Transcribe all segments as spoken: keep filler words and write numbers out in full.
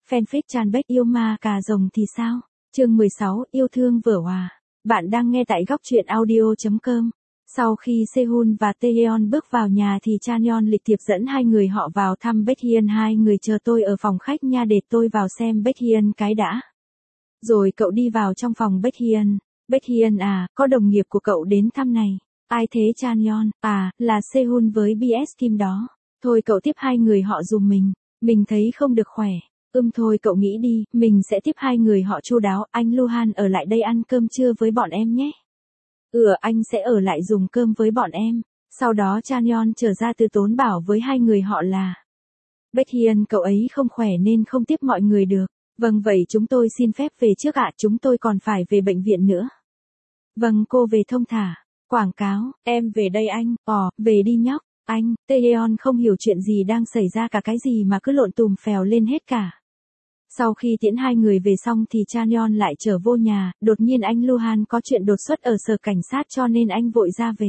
Fanfic Chanbek yêu ma cà rồng thì sao? Chương mười sáu, yêu thương vở hòa. Bạn đang nghe tại góc truyện audio chấm com. Sau khi Sehun và Taeyeon bước vào nhà thì Chanyeon lịch thiệp dẫn hai người họ vào thăm Baekhyun. Hai người chờ tôi ở phòng khách nha, để tôi vào xem Baekhyun cái đã. Rồi cậu đi vào trong phòng Baekhyun. Baekhyun à, có đồng nghiệp của cậu đến thăm này. Ai thế Chanyeon? À, là Sehun với bê ét Kim đó. Thôi cậu tiếp hai người họ giùm mình. Mình thấy không được khỏe. Ưm thôi cậu nghĩ đi, mình sẽ tiếp hai người họ chu đáo. Anh Luhan ở lại đây ăn cơm trưa với bọn em nhé. Ừ, anh sẽ ở lại dùng cơm với bọn em. Sau đó Chanyeon trở ra từ tốn bảo với hai người họ là Baekhyun cậu ấy không khỏe nên không tiếp mọi người được. Vâng vậy chúng tôi xin phép về trước ạ, chúng tôi còn phải về bệnh viện nữa. Vâng cô về thông thả. Quảng cáo, em về đây anh. Ồ, về đi nhóc. Anh, Taeyeon không hiểu chuyện gì đang xảy ra cả, cái gì mà cứ lộn tùm phèo lên hết cả. Sau khi tiễn hai người về xong thì Chanyeon lại trở vô nhà, đột nhiên anh Luhan có chuyện đột xuất ở sở cảnh sát cho nên anh vội ra về.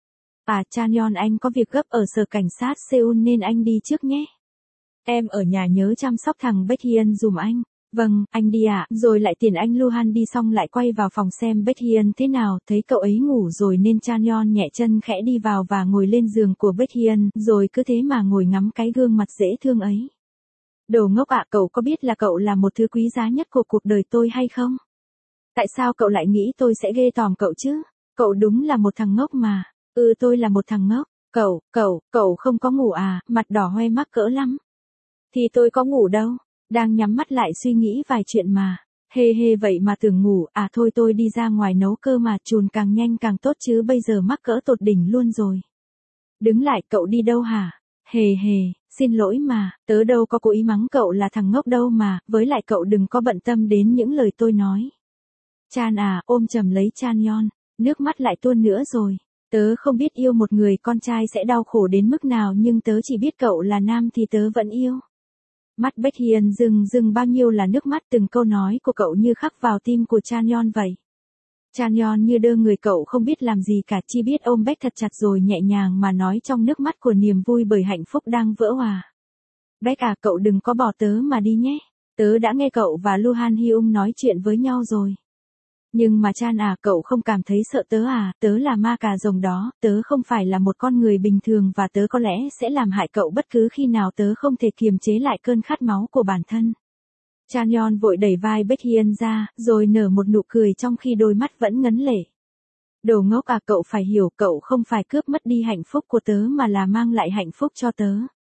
À Chanyeon anh có việc gấp ở sở cảnh sát Seoul nên anh đi trước nhé. Em ở nhà nhớ chăm sóc thằng Baekhyun dùm anh. Vâng, anh đi ạ. À. Rồi lại tiền anh Luhan đi xong lại quay vào phòng xem Baekhyun thế nào, thấy cậu ấy ngủ rồi nên Chanyeon nhẹ chân khẽ đi vào và ngồi lên giường của Baekhyun, rồi cứ thế mà ngồi ngắm cái gương mặt dễ thương ấy. Đồ ngốc ạ, à, cậu có biết là cậu là một thứ quý giá nhất của cuộc đời tôi hay không? Tại sao cậu lại nghĩ tôi sẽ ghê tởm cậu chứ? Cậu đúng là một thằng ngốc mà. Ừ tôi là một thằng ngốc. Cậu, cậu, cậu không có ngủ à, mặt đỏ hoe mắc cỡ lắm. Thì tôi có ngủ đâu. Đang nhắm mắt lại suy nghĩ vài chuyện mà. Hê hê vậy mà tưởng ngủ, à thôi tôi đi ra ngoài nấu cơ mà, chùn càng nhanh càng tốt chứ bây giờ mắc cỡ tột đỉnh luôn rồi. Đứng lại, cậu đi đâu hả? Hề hề, xin lỗi mà, tớ đâu có cố ý mắng cậu là thằng ngốc đâu mà, với lại cậu đừng có bận tâm đến những lời tôi nói. Chan à, ôm chầm lấy Chanyeon, nước mắt lại tuôn nữa rồi. Tớ không biết yêu một người con trai sẽ đau khổ đến mức nào nhưng tớ chỉ biết cậu là nam thì tớ vẫn yêu. Mắt Baekhyun rưng rưng bao nhiêu là nước mắt, từng câu nói của cậu như khắc vào tim của Chanyeon vậy. Chanyeon như đơ người, cậu không biết làm gì cả, chỉ biết ôm Baek thật chặt rồi nhẹ nhàng mà nói trong nước mắt của niềm vui bởi hạnh phúc đang vỡ hòa. Baek à, cậu đừng có bỏ tớ mà đi nhé. Tớ đã nghe cậu và Luhan Hyung nói chuyện với nhau rồi. Nhưng mà Chan à, cậu không cảm thấy sợ tớ à, tớ là ma cà rồng đó, tớ không phải là một con người bình thường và tớ có lẽ sẽ làm hại cậu bất cứ khi nào tớ không thể kiềm chế lại cơn khát máu của bản thân. Chanyeon vội đẩy vai Baekhyun ra, rồi nở một nụ cười trong khi đôi mắt vẫn ngấn lệ. Đồ ngốc à, cậu phải hiểu, cậu không phải cướp mất đi hạnh phúc của tớ mà là mang lại hạnh phúc cho tớ.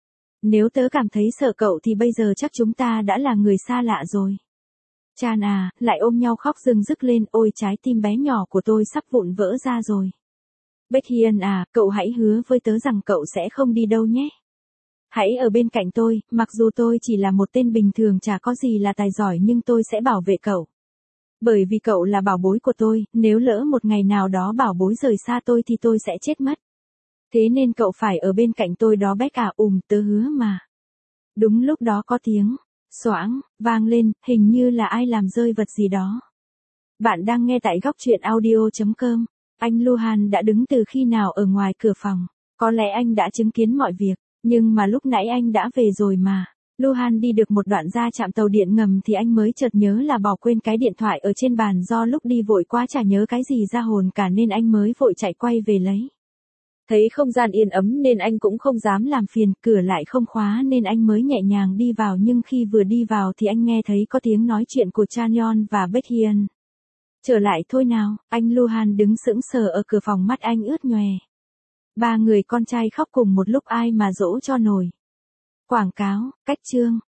Nếu tớ cảm thấy sợ cậu thì bây giờ chắc chúng ta đã là người xa lạ rồi. Chan à, lại ôm nhau khóc rưng rức lên, ôi trái tim bé nhỏ của tôi sắp vụn vỡ ra rồi. Baekhyun à, cậu hãy hứa với tớ rằng cậu sẽ không đi đâu nhé. Hãy ở bên cạnh tôi, mặc dù tôi chỉ là một tên bình thường chả có gì là tài giỏi nhưng tôi sẽ bảo vệ cậu. Bởi vì cậu là bảo bối của tôi, nếu lỡ một ngày nào đó bảo bối rời xa tôi thì tôi sẽ chết mất. Thế nên cậu phải ở bên cạnh tôi đó Baek à, ùm tớ hứa mà. Đúng lúc đó có tiếng xoảng vang lên, hình như là ai làm rơi vật gì đó. Bạn đang nghe tại góc truyện audio chấm com. Anh Luhan đã đứng từ khi nào ở ngoài cửa phòng. Có lẽ anh đã chứng kiến mọi việc, nhưng mà lúc nãy anh đã về rồi mà. Luhan đi được một đoạn ra trạm tàu điện ngầm thì anh mới chợt nhớ là bỏ quên cái điện thoại ở trên bàn, do lúc đi vội quá chả nhớ cái gì ra hồn cả nên anh mới vội chạy quay về lấy. Thấy không gian yên ấm nên anh cũng không dám làm phiền, cửa lại không khóa nên anh mới nhẹ nhàng đi vào, nhưng khi vừa đi vào thì anh nghe thấy có tiếng nói chuyện của Chanyeon và Baekhyun. Trở lại thôi nào, anh Luhan đứng sững sờ ở cửa phòng, mắt anh ướt nhòe. Ba người con trai khóc cùng một lúc ai mà dỗ cho nổi. Quảng cáo, cách chương,